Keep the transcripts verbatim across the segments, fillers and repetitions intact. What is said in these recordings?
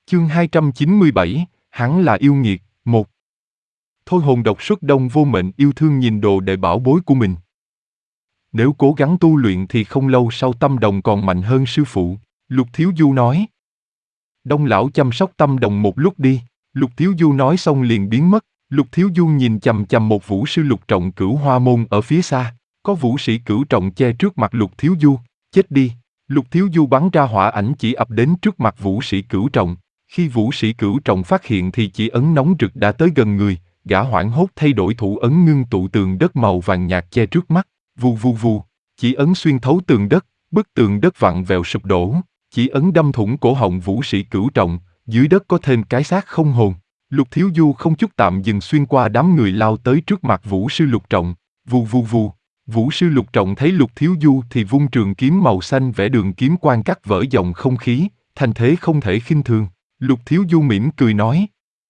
Chương hai trăm chín mươi bảy, hắn là yêu nghiệt, một. Thôi hồn độc xuất đông vô mệnh yêu thương nhìn đồ đệ bảo bối của mình. Nếu cố gắng tu luyện thì không lâu sau Tâm Đồng còn mạnh hơn sư phụ, Lục Thiếu Du nói. Đông lão chăm sóc Tâm Đồng một lúc đi, Lục Thiếu Du nói xong liền biến mất. Lục Thiếu Du nhìn chằm chằm một vũ sư lục trọng cửu hoa môn ở phía xa, có vũ sĩ cửu trọng che trước mặt Lục Thiếu Du, chết đi. Lục Thiếu Du bắn ra hỏa ảnh chỉ ập đến trước mặt vũ sĩ cửu trọng. Khi vũ sĩ cửu trọng phát hiện thì chỉ ấn nóng rực đã tới gần người, gã hoảng hốt thay đổi thủ ấn ngưng tụ tường đất màu vàng nhạt che trước mắt, vù vù vù, chỉ ấn xuyên thấu tường đất, bức tường đất vặn vẹo sụp đổ, chỉ ấn đâm thủng cổ họng vũ sĩ cửu trọng, dưới đất có thêm cái xác không hồn. Lục Thiếu Du không chút tạm dừng xuyên qua đám người lao tới trước mặt vũ sư lục trọng, vù vù vù. Vũ sư lục trọng thấy Lục Thiếu Du thì vung trường kiếm màu xanh vẽ đường kiếm quang cắt vỡ dòng không khí, thành thế không thể khinh thường. Lục Thiếu Du mỉm cười nói.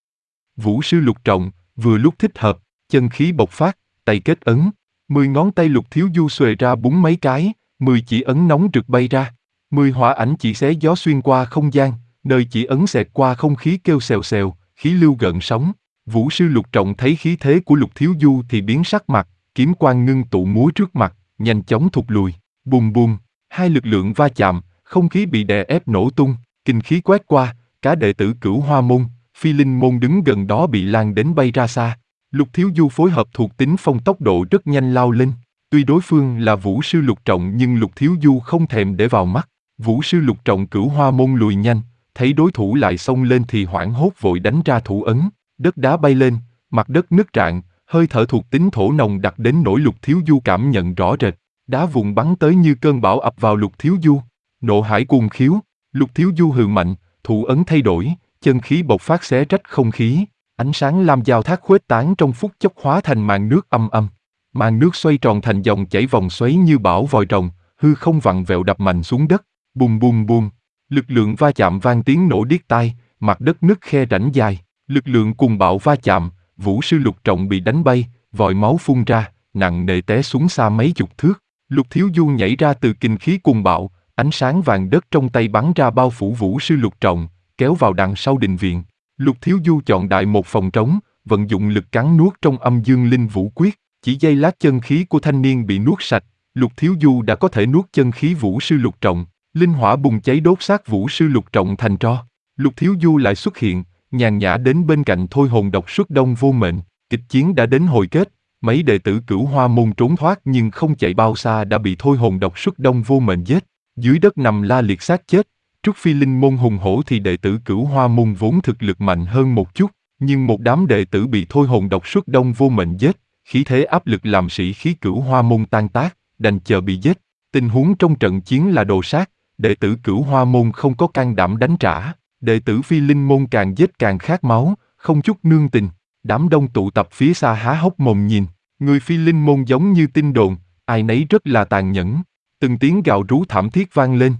Vũ sư lục trọng, vừa lúc thích hợp, chân khí bộc phát, tay kết ấn. Mười ngón tay Lục Thiếu Du xuề ra búng mấy cái, mười chỉ ấn nóng rực bay ra. Mười hỏa ảnh chỉ xé gió xuyên qua không gian, nơi chỉ ấn xẹt qua không khí kêu xèo xèo, khí lưu gợn sóng. Vũ sư lục trọng thấy khí thế của Lục Thiếu Du thì biến sắc mặt, kiếm quang ngưng tụ múa trước mặt, nhanh chóng thụt lùi. Bùm bùm, hai lực lượng va chạm, không khí bị đè ép nổ tung, kinh khí quét qua. Cả đệ tử Cửu Hoa môn, Phi Linh môn đứng gần đó bị lan đến bay ra xa. Lục Thiếu Du phối hợp thuộc tính phong tốc độ rất nhanh lao lên. Tuy đối phương là vũ sư lục trọng nhưng Lục Thiếu Du không thèm để vào mắt. Vũ sư lục trọng Cửu Hoa môn lùi nhanh, thấy đối thủ lại xông lên thì hoảng hốt vội đánh ra thủ ấn. Đất đá bay lên, mặt đất nứt rạn, hơi thở thuộc tính thổ nồng đặc đến nỗi Lục Thiếu Du cảm nhận rõ rệt. Đá vụn bắn tới như cơn bão ập vào Lục Thiếu Du. Nộ hải cuồng khiếu, Lục Thiếu Du hừ mạnh. Thủ ấn thay đổi, chân khí bộc phát xé rách không khí, ánh sáng lam giao thác khuếch tán trong phút chốc hóa thành màn nước âm âm. Màn nước xoay tròn thành dòng chảy vòng xoáy như bão vòi rồng, hư không vặn vẹo đập mạnh xuống đất, bùm bùm bùm. Lực lượng va chạm vang tiếng nổ điếc tai, mặt đất nứt khe rãnh dài. Lực lượng cùng bạo va chạm, vũ sư lục trọng bị đánh bay, vòi máu phun ra, nặng nề té xuống xa mấy chục thước. Lục Thiếu Du nhảy ra từ kinh khí cùng bạo. Ánh sáng vàng đất trong tay bắn ra bao phủ vũ sư lục trọng, kéo vào đằng sau đình viện. Lục Thiếu Du chọn đại một phòng trống, vận dụng lực cắn nuốt trong âm dương linh vũ quyết. Chỉ giây lát chân khí của thanh niên bị nuốt sạch, Lục Thiếu Du đã có thể nuốt chân khí vũ sư lục trọng. Linh hỏa bùng cháy đốt xác vũ sư lục trọng thành tro. Lục Thiếu Du lại xuất hiện, nhàn nhã đến bên cạnh thôi hồn độc xuất đông vô mệnh. Kịch chiến đã đến hồi kết, mấy đệ tử Cửu Hoa môn trốn thoát nhưng không chạy bao xa đã bị thôi hồn độc xuất đông vô mệnh giết. Dưới đất nằm la liệt xác chết. Trúc Phi Linh môn hùng hổ thì đệ tử Cửu Hoa môn vốn thực lực mạnh hơn một chút, nhưng một đám đệ tử bị thôi hồn độc xuất đông vô mệnh giết, khí thế áp lực làm sĩ khí Cửu Hoa môn tan tác, đành chờ bị giết. Tình huống trong trận chiến là đồ sát, đệ tử Cửu Hoa môn không có can đảm đánh trả, đệ tử Phi Linh môn càng giết càng khát máu, không chút nương tình. Đám đông tụ tập phía xa há hốc mồm nhìn, người Phi Linh môn giống như tin đồn, ai nấy rất là tàn nhẫn. Từng tiếng gào rú thảm thiết vang lên.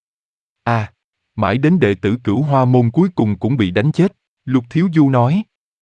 À, mãi đến đệ tử Cửu Hoa môn cuối cùng cũng bị đánh chết, Lục Thiếu Du nói.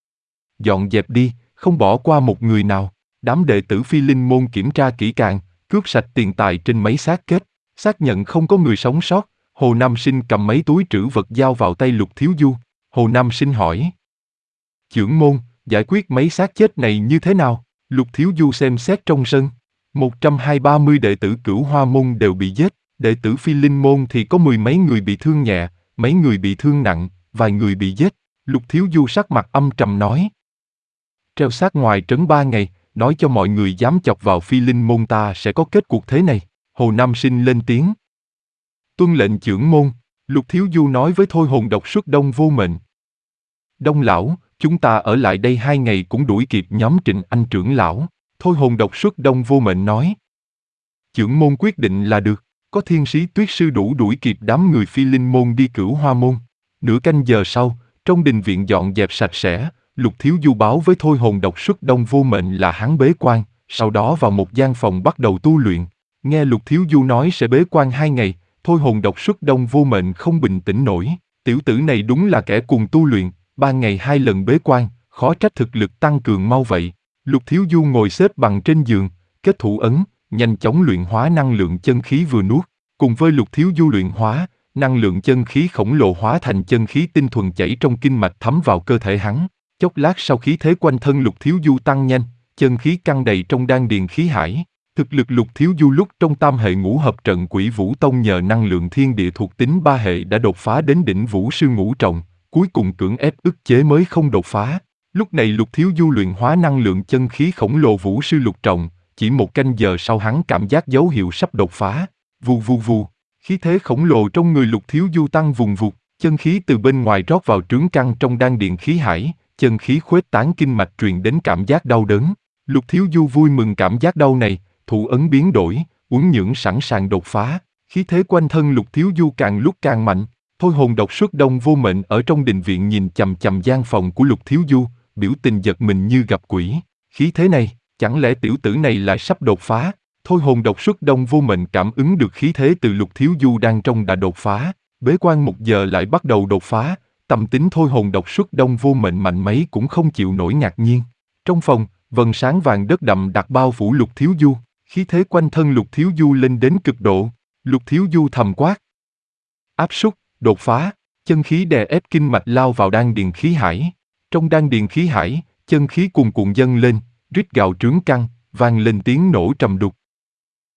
Dọn dẹp đi, không bỏ qua một người nào. Đám đệ tử Phi Linh môn kiểm tra kỹ càng, cướp sạch tiền tài trên mấy xác kết, xác nhận không có người sống sót. Hồ Nam Sinh cầm mấy túi trữ vật giao vào tay Lục Thiếu Du. Hồ Nam Sinh hỏi. Chưởng môn, giải quyết mấy xác chết này như thế nào? Lục Thiếu Du xem xét trong sân. một trăm hai ba mươi đệ tử Cửu Hoa môn đều bị giết, đệ tử Phi Linh môn thì có mười mấy người bị thương nhẹ, mấy người bị thương nặng, vài người bị giết. Lục Thiếu Du sắc mặt âm trầm nói. Treo xác ngoài trấn ba ngày, nói cho mọi người dám chọc vào Phi Linh môn ta sẽ có kết cuộc thế này. Hồ Nam Sinh lên tiếng. Tuân lệnh chưởng môn, Lục Thiếu Du nói với thôi hồn độc xuất đông vô mệnh. Đông lão, chúng ta ở lại đây hai ngày cũng đuổi kịp nhóm Trịnh Anh trưởng lão. Thôi hồn độc xuất đông vô mệnh nói. Chưởng môn quyết định là được, có thiên sĩ tuyết sư đủ đuổi kịp đám người Phi Linh môn đi Cửu Hoa môn. Nửa canh giờ sau, trong đình viện dọn dẹp sạch sẽ, Lục Thiếu Du báo với thôi hồn độc xuất đông vô mệnh là hắn bế quan, sau đó vào một gian phòng bắt đầu tu luyện. Nghe Lục Thiếu Du nói sẽ bế quan hai ngày, thôi hồn độc xuất đông vô mệnh không bình tĩnh nổi. Tiểu tử này đúng là kẻ cùng tu luyện, ba ngày hai lần bế quan, khó trách thực lực tăng cường mau vậy. Lục Thiếu Du ngồi xếp bằng trên giường, kết thủ ấn, nhanh chóng luyện hóa năng lượng chân khí vừa nuốt. Cùng với Lục Thiếu Du luyện hóa, năng lượng chân khí khổng lồ hóa thành chân khí tinh thuần chảy trong kinh mạch thấm vào cơ thể hắn. Chốc lát sau khí thế quanh thân Lục Thiếu Du tăng nhanh, chân khí căng đầy trong đan điền khí hải. Thực lực Lục Thiếu Du lúc trong tam hệ ngũ hợp trận Quỷ Vũ Tông nhờ năng lượng thiên địa thuộc tính ba hệ đã đột phá đến đỉnh Vũ sư ngũ trọng, cuối cùng cưỡng ép ức chế mới không đột phá. Lúc này Lục Thiếu Du luyện hóa năng lượng chân khí khổng lồ Vũ sư lục trọng, chỉ một canh giờ sau hắn cảm giác dấu hiệu sắp đột phá. Vù vù vù, khí thế khổng lồ trong người Lục Thiếu Du tăng vùng vụt, chân khí từ bên ngoài rót vào trướng căn trong đan điện khí hải, chân khí khuếch tán kinh mạch truyền đến cảm giác đau đớn. Lục Thiếu Du vui mừng cảm giác đau này, thủ ấn biến đổi, uốn nhưỡng sẵn sàng đột phá, khí thế quanh thân Lục Thiếu Du càng lúc càng mạnh. Thôi hồn độc xuất đông vô mệnh ở trong đình viện nhìn chằm chằm gian phòng của Lục Thiếu Du, biểu tình giật mình như gặp quỷ. Khí thế này, chẳng lẽ tiểu tử này lại sắp đột phá? Thôi hồn độc xuất đông vô mệnh cảm ứng được khí thế từ Lục Thiếu Du đang trong đã đột phá, bế quan một giờ lại bắt đầu đột phá, tâm tính thôi hồn độc xuất đông vô mệnh mạnh mấy cũng không chịu nổi ngạc nhiên. Trong phòng, vầng sáng vàng đất đậm đặc bao phủ Lục Thiếu Du, khí thế quanh thân Lục Thiếu Du lên đến cực độ. Lục Thiếu Du thầm quát: áp súc, đột phá, chân khí đè ép kinh mạch lao vào đan điền khí hải. Trong đan điền khí hải, chân khí cuồn cuộn dâng lên, rít gào trướng căng, vang lên tiếng nổ trầm đục.